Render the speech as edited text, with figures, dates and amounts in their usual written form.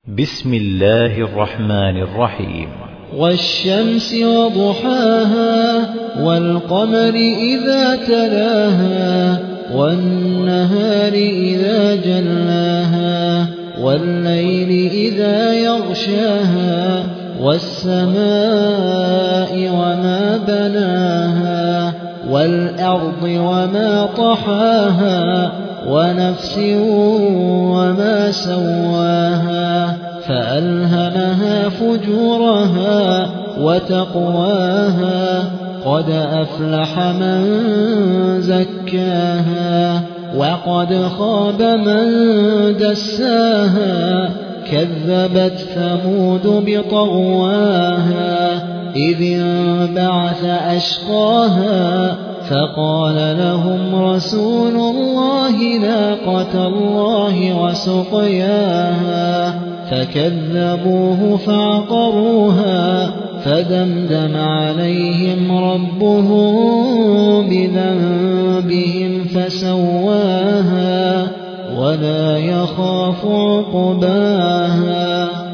بسم الله الرحمن الرحيم. والشمس وضحاها والقمر إذا تلاها والنهار إذا جلاها والليل إذا يغشاها والسماء وما بناها والأرض وما طحاها ونفس وما سواها فألهمها فجورها وتقواها قد أفلح من زكاها وقد خاب من دساها كذبت ثمود بطغواها إذ انبعث أشقاها فقال لهم رسول الله ناقة الله وسقياها فكذبوه فعقروها فدمدم عليهم ربهم بذنبهم فسواها ولا يخاف عقباها.